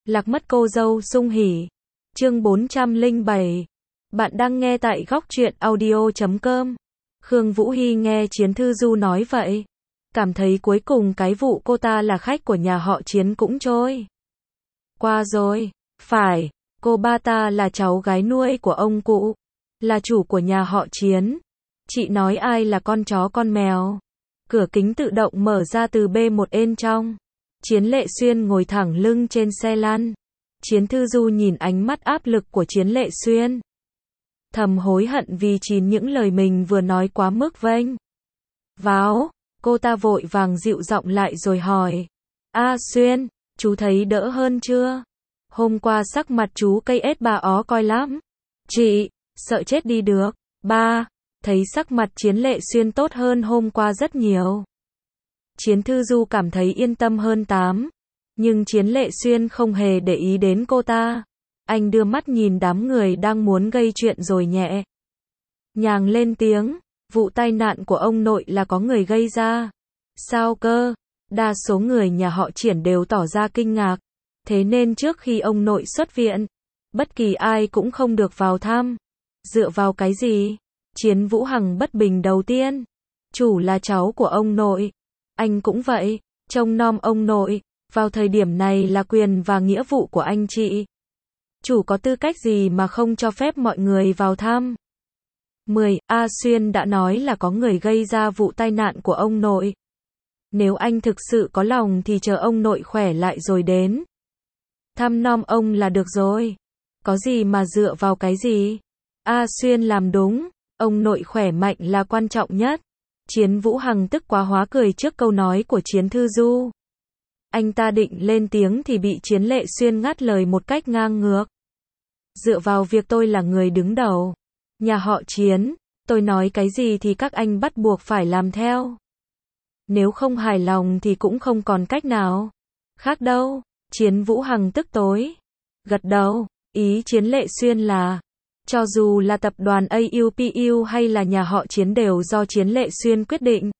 Lạc mất cô dâu sung hỉ. Chương 407. Bạn đang nghe tại góc truyện audio.com. Khương Vũ Hy nghe Chiến Thư Du nói vậy, cảm thấy cuối cùng cái vụ cô ta là khách của nhà họ Chiến cũng trôi qua rồi. Phải, cô ba ta là cháu gái nuôi của ông cụ, là chủ của nhà họ Chiến. Chị nói ai là con chó con mèo? Cửa kính tự động mở ra từ B1 bên trong. Chiến Lệ Xuyên ngồi thẳng lưng trên xe lăn. Chiến Thư Du nhìn ánh mắt áp lực của Chiến Lệ Xuyên, thầm hối hận vì những lời mình vừa nói quá mức vênh váo. Cô ta vội vàng dịu giọng lại rồi hỏi: A Xuyên, chú thấy đỡ hơn chưa? Hôm qua sắc mặt chú cây ết bà ó coi lắm. Chị, sợ chết đi được. Ba, thấy sắc mặt Chiến Lệ Xuyên tốt hơn hôm qua rất nhiều. Chiến Thư Du cảm thấy yên tâm hơn 8. Nhưng Chiến Lệ Xuyên không hề để ý đến cô ta. Anh đưa mắt nhìn đám người đang muốn gây chuyện rồi nhẹ nhàng lên tiếng: vụ tai nạn của ông nội là có người gây ra. Sao cơ? Đa số người nhà họ Triển đều tỏ ra kinh ngạc. Thế nên trước khi ông nội xuất viện, bất kỳ ai cũng không được vào thăm. Dựa vào cái gì? Chiến Vũ Hằng bất bình đầu tiên. Chủ là cháu của ông nội. Anh cũng vậy, trông nom ông nội. Vào thời điểm này là quyền và nghĩa vụ của anh chị. Chủ có tư cách gì mà không cho phép mọi người vào thăm? 10. A Xuyên đã nói là có người gây ra vụ tai nạn của ông nội. Nếu anh thực sự có lòng thì chờ ông nội khỏe lại rồi đến thăm nom ông là được rồi. Có gì mà dựa vào cái gì? A Xuyên làm đúng, ông nội khỏe mạnh là quan trọng nhất. Chiến Vũ Hằng tức quá hóa cười trước câu nói của Chiến Thư Du. Anh ta định lên tiếng thì bị Chiến Lệ Xuyên ngắt lời một cách ngang ngược. Dựa vào việc tôi là người đứng đầu nhà họ Chiến, tôi nói cái gì thì các anh bắt buộc phải làm theo. Nếu không hài lòng thì cũng không còn cách nào khác đâu. Chiến Vũ Hằng tức tối gật đầu. Ý Chiến Lệ Xuyên là, cho dù là tập đoàn AUPU hay là nhà họ Chiến đều do Chiến Lệ Xuyên quyết định.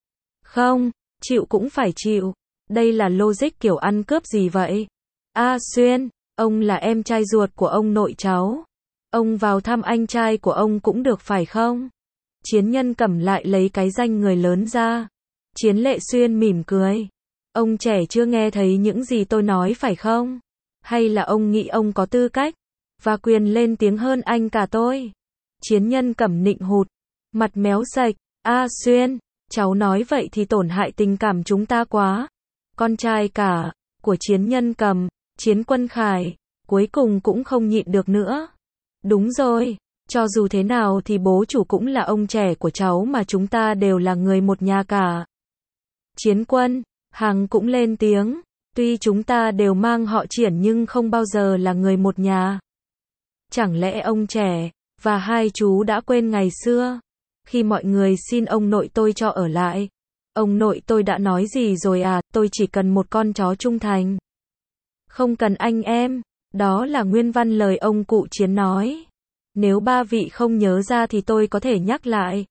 Không, chịu cũng phải chịu. Đây là logic kiểu ăn cướp gì vậy? A Xuyên, ông là em trai ruột của ông nội cháu. Ông vào thăm anh trai của ông cũng được phải không? Chiến Nhân Cẩm lại lấy cái danh người lớn ra. Chiến Lệ Xuyên mỉm cười. Ông trẻ chưa nghe thấy những gì tôi nói phải không? Hay là ông nghĩ ông có tư cách và quyền lên tiếng hơn anh cả tôi? Chiến Nhân Cẩm nịnh hụt, mặt méo sạch. A Xuyên, cháu nói vậy thì tổn hại tình cảm chúng ta quá. Con trai cả của Chiến Nhân Cẩm, Chiến Quân Khải, cuối cùng cũng không nhịn được nữa. Đúng rồi, cho dù thế nào thì bố chủ cũng là ông trẻ của cháu mà, chúng ta đều là người một nhà cả. Chiến Quân Hằng cũng lên tiếng, tuy chúng ta đều mang họ Triển nhưng không bao giờ là người một nhà. Chẳng lẽ ông trẻ và hai chú đã quên ngày xưa, khi mọi người xin ông nội tôi cho ở lại? Ông nội tôi đã nói gì rồi à? Tôi chỉ cần một con chó trung thành, không cần anh em. Đó là nguyên văn lời ông cụ Chiến nói. Nếu ba vị không nhớ ra thì tôi có thể nhắc lại.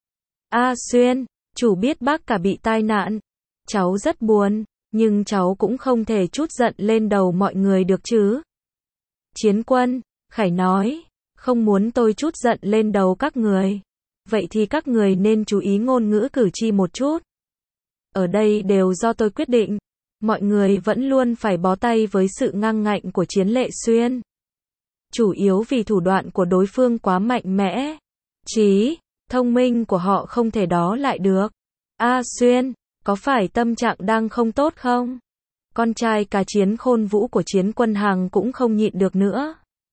A Xuyên, chủ biết bác cả bị tai nạn. Cháu rất buồn, nhưng cháu cũng không thể trút giận lên đầu mọi người được chứ. Chiến Quân Khải nói, không muốn tôi trút giận lên đầu các người. Vậy thì các người nên chú ý ngôn ngữ cử chỉ một chút. Ở đây đều do tôi quyết định. Mọi người vẫn luôn phải bó tay với sự ngang ngạnh của Chiến Lệ Xuyên. Chủ yếu vì thủ đoạn của đối phương quá mạnh mẽ. Trí thông minh của họ không thể đó lại được. A Xuyên, có phải tâm trạng đang không tốt không? Con trai cả Chiến Khôn Vũ của Chiến Quân Hằng cũng không nhịn được nữa.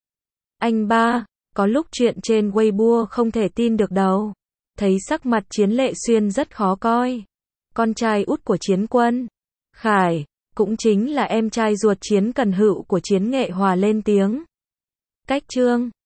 Anh ba, có lúc chuyện trên Weibo không thể tin được đâu. Thấy sắc mặt Chiến Lệ Xuyên rất khó coi. Con trai út của Chiến Quân Khải, cũng chính là em trai ruột Chiến Cần Hựu của Chiến Nghệ Hòa lên tiếng. Cách chương